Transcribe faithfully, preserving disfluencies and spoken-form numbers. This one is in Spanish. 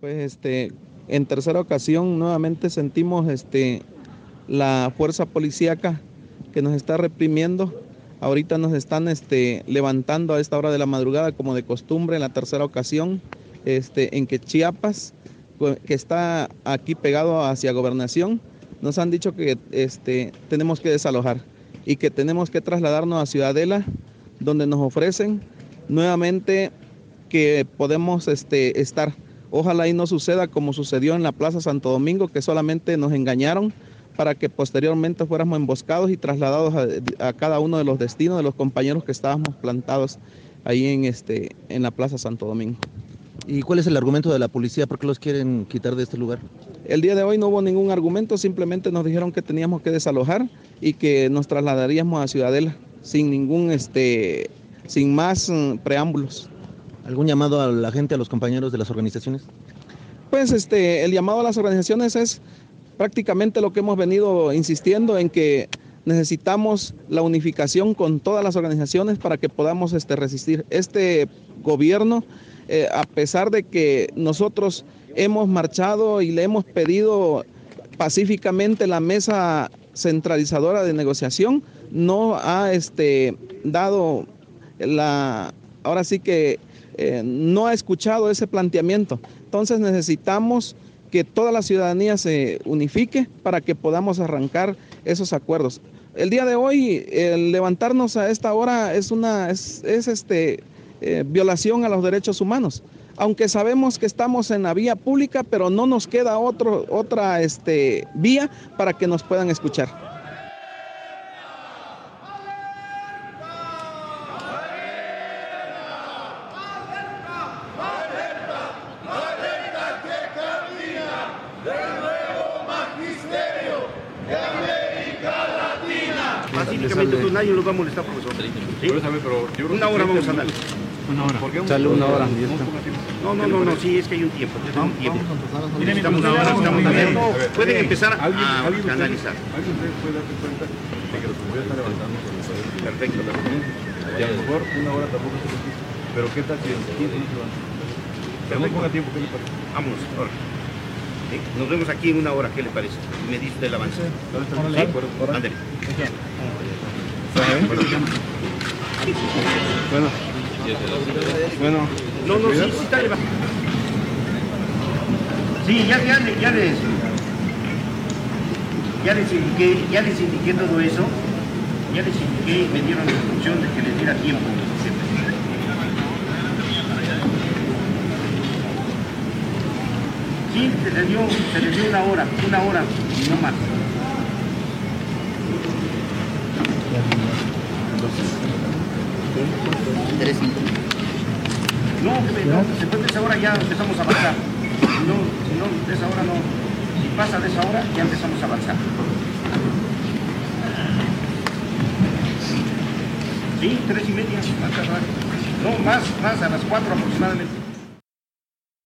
Pues este, en tercera ocasión nuevamente sentimos este, la fuerza policíaca que nos está reprimiendo. Ahorita nos están este, levantando a esta hora de la madrugada como de costumbre en la tercera ocasión, este, en que Chiapas, que está aquí pegado hacia Gobernación, nos han dicho que este, tenemos que desalojar y que tenemos que trasladarnos a Ciudadela, donde nos ofrecen nuevamente que podemos este, estar. Ojalá y no suceda como sucedió en la Plaza Santo Domingo, que solamente nos engañaron para que posteriormente fuéramos emboscados y trasladados a, a cada uno de los destinos de los compañeros que estábamos plantados ahí en, este, en la Plaza Santo Domingo. ¿Y cuál es el argumento de la policía? ¿Por qué los quieren quitar de este lugar? El día de hoy no hubo ningún argumento, simplemente nos dijeron que teníamos que desalojar y que nos trasladaríamos a Ciudadela sin ningún, este, sin más um, preámbulos. ¿Algún llamado a la gente, a los compañeros de las organizaciones? Pues este, el llamado a las organizaciones es prácticamente lo que hemos venido insistiendo en que necesitamos la unificación con todas las organizaciones para que podamos este, resistir. Este gobierno, eh, a pesar de que nosotros hemos marchado y le hemos pedido pacíficamente la mesa centralizadora de negociación, no ha este, dado la, ahora sí que eh, no ha escuchado ese planteamiento. Entonces necesitamos que toda la ciudadanía se unifique para que podamos arrancar esos acuerdos. El día de hoy, el levantarnos a esta hora es una es, es este, eh, violación a los derechos humanos. Aunque sabemos que estamos en la vía pública, pero no nos queda otro, otra este, vía para que nos puedan escuchar. Pacíficamente, pues nadie los va a molestar, profesor. ¿Sí? Una hora vamos a andar. Una hora. ¿Por qué? Sale una hora. No, no, no, no, sí, es que hay un tiempo. Un tiempo. Estamos una hora, está muy bien. Pueden empezar a analizar. ¿Alguien puede darse cuenta de que los policías están levantando con el poder? Perfecto. Y a lo mejor una hora tampoco se necesita. Pero ¿qué tal si en quince no se van? Pero no ponga tiempo, ¿qué le parece? Vámonos, ahora. ¿Sí? Nos vemos aquí en una hora, ¿qué le parece? Y me dice el avance. ¿Sí? Ándale. Bueno. Bueno. No, no, sí, sí, dale, va. Sí, ya, ya, ya les... Ya les indiqué, ya les indiqué todo eso. Ya les indiqué, me dieron la instrucción de que les diera tiempo. Sí, se les dio, se les dio una hora, una hora, no más. No, no, después de esa hora ya empezamos a avanzar. Si no, si no, de esa hora no. Si pasa de esa hora, ya empezamos a avanzar. Sí, tres y media, más tarde. No, más, más, a las cuatro aproximadamente.